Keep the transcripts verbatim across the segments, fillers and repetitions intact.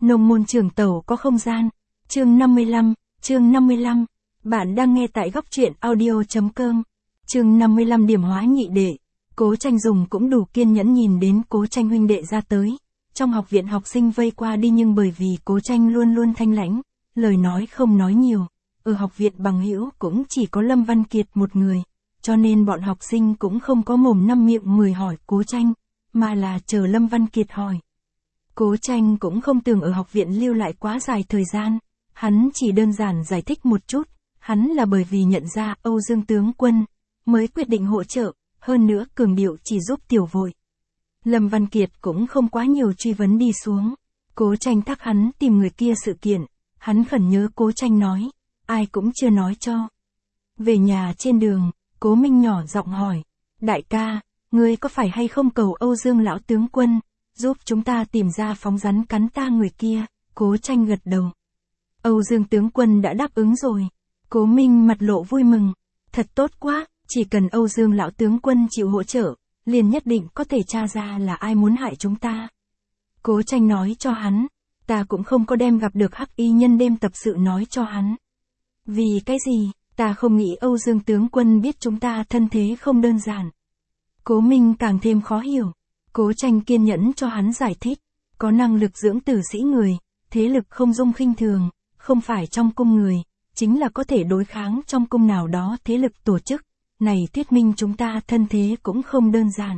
Nông môn trường tẩu có không gian. Chương năm mươi lăm, chương năm mươi lăm. Bạn đang nghe tại góc truyện audio.com. Chương năm mươi lăm điểm hóa nhị đệ. Cố Tranh dùng cũng đủ kiên nhẫn nhìn đến Cố Tranh huynh đệ ra tới. Trong học viện học sinh vây qua đi nhưng bởi vì Cố Tranh luôn luôn thanh lãnh, lời nói không nói nhiều. Ở học viện bằng hữu cũng chỉ có Lâm Văn Kiệt một người, cho nên bọn học sinh cũng không có mồm năm miệng mười hỏi Cố Tranh, mà là chờ Lâm Văn Kiệt hỏi. Cố Tranh cũng không tưởng ở học viện lưu lại quá dài thời gian, hắn chỉ đơn giản giải thích một chút, hắn là bởi vì nhận ra Âu Dương tướng quân, mới quyết định hỗ trợ, hơn nữa cường điệu chỉ giúp tiểu vội. Lâm Văn Kiệt cũng không quá nhiều truy vấn đi xuống, Cố Tranh thắc hắn tìm người kia sự kiện, hắn khẩn nhớ Cố Tranh nói, ai cũng chưa nói cho. Về nhà trên đường, Cố Minh nhỏ giọng hỏi, đại ca, ngươi có phải hay không cầu Âu Dương lão tướng quân, giúp chúng ta tìm ra phóng rắn cắn ta người kia? Cố Tranh gật đầu. Âu Dương tướng quân đã đáp ứng rồi. Cố Minh mặt lộ vui mừng. Thật tốt quá, chỉ cần Âu Dương lão tướng quân chịu hỗ trợ, liền nhất định có thể tra ra là ai muốn hại chúng ta. Cố Tranh nói cho hắn, ta cũng không có đem gặp được hắc y nhân đêm tập sự nói cho hắn. Vì cái gì, ta không nghĩ Âu Dương tướng quân biết chúng ta thân thế không đơn giản. Cố Minh càng thêm khó hiểu. Cố Tranh kiên nhẫn cho hắn giải thích, có năng lực dưỡng tử sĩ người, thế lực không dung khinh thường, không phải trong cung người, chính là có thể đối kháng trong cung nào đó thế lực tổ chức, này thuyết minh chúng ta thân thế cũng không đơn giản.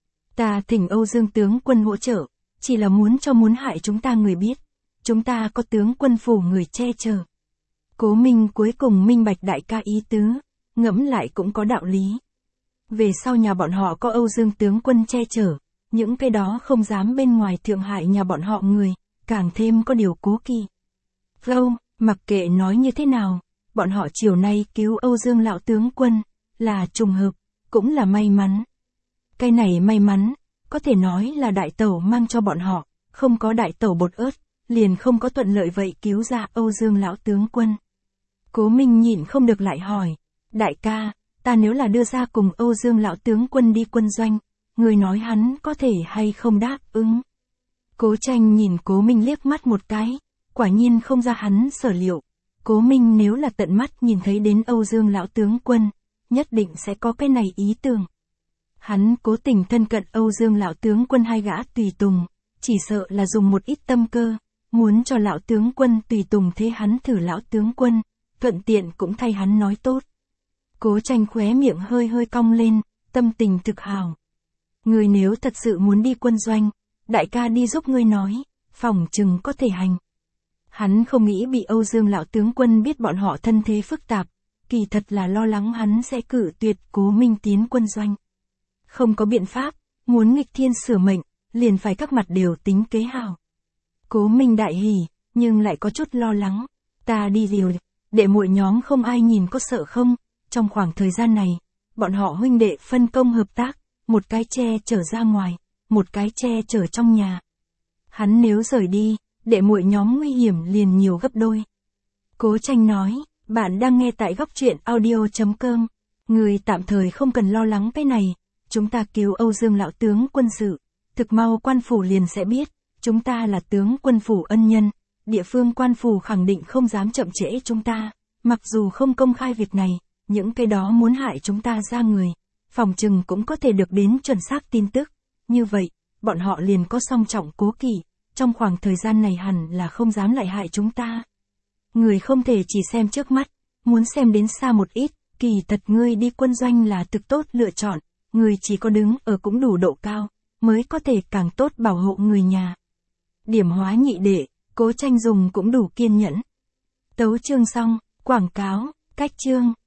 Ta thỉnh Âu Dương tướng quân hỗ trợ, chỉ là muốn cho muốn hại chúng ta người biết, chúng ta có tướng quân phủ người che chở. Cố Minh cuối cùng minh bạch đại ca ý tứ, ngẫm lại cũng có đạo lý. Về sau nhà bọn họ có Âu Dương tướng quân che chở, những cái đó không dám bên ngoài thượng hại nhà bọn họ người, càng thêm có điều cố kỵ. Gâu, mặc kệ nói như thế nào, bọn họ chiều nay cứu Âu Dương lão tướng quân, là trùng hợp, cũng là may mắn. Cái này may mắn, có thể nói là đại tẩu mang cho bọn họ, không có đại tẩu bột ớt, liền không có thuận lợi vậy cứu ra Âu Dương lão tướng quân. Cố Minh nhịn không được lại hỏi, đại ca, ta nếu là đưa ra cùng Âu Dương lão tướng quân đi quân doanh, người nói hắn có thể hay không đáp ứng. Cố Tranh nhìn Cố Minh liếc mắt một cái, quả nhiên không ra hắn sở liệu. Cố Minh nếu là tận mắt nhìn thấy đến Âu Dương lão tướng quân, nhất định sẽ có cái này ý tưởng. Hắn cố tình thân cận Âu Dương lão tướng quân hai gã tùy tùng, chỉ sợ là dùng một ít tâm cơ, muốn cho lão tướng quân tùy tùng thế hắn thử lão tướng quân, thuận tiện cũng thay hắn nói tốt. Cố Tranh khóe miệng hơi hơi cong lên, tâm tình thực hào. Ngươi nếu thật sự muốn đi quân doanh, đại ca đi giúp ngươi nói, phỏng chừng có thể hành. Hắn không nghĩ bị Âu Dương lão tướng quân biết bọn họ thân thế phức tạp, kỳ thật là lo lắng hắn sẽ cự tuyệt Cố Minh tiến quân doanh. Không có biện pháp, muốn nghịch thiên sửa mệnh, liền phải các mặt đều tính kế hào. Cố Minh đại hỉ, nhưng lại có chút lo lắng, ta đi liều, đệ muội nhóm không ai nhìn có sợ không? Trong khoảng thời gian này, bọn họ huynh đệ phân công hợp tác, một cái che chở ra ngoài, một cái che chở trong nhà. Hắn nếu rời đi, đệ muội nhóm nguy hiểm liền nhiều gấp đôi. Cố Tranh nói, bạn đang nghe tại góc truyện audio.com. Người tạm thời không cần lo lắng cái này, chúng ta cứu Âu Dương lão tướng quân sự, thực mau quan phủ liền sẽ biết, chúng ta là tướng quân phủ ân nhân, địa phương quan phủ khẳng định không dám chậm trễ chúng ta, mặc dù không công khai việc này, những cái đó muốn hại chúng ta ra người, phòng trừng cũng có thể được đến chuẩn xác tin tức, như vậy, bọn họ liền có song trọng cố kỵ, trong khoảng thời gian này hẳn là không dám lại hại chúng ta. Người không thể chỉ xem trước mắt, muốn xem đến xa một ít, kỳ thật ngươi đi quân doanh là thực tốt lựa chọn, người chỉ có đứng ở cũng đủ độ cao, mới có thể càng tốt bảo hộ người nhà. Điểm hóa nhị đệ, Cố Tranh dùng cũng đủ kiên nhẫn. Tấu chương xong, quảng cáo, cách chương.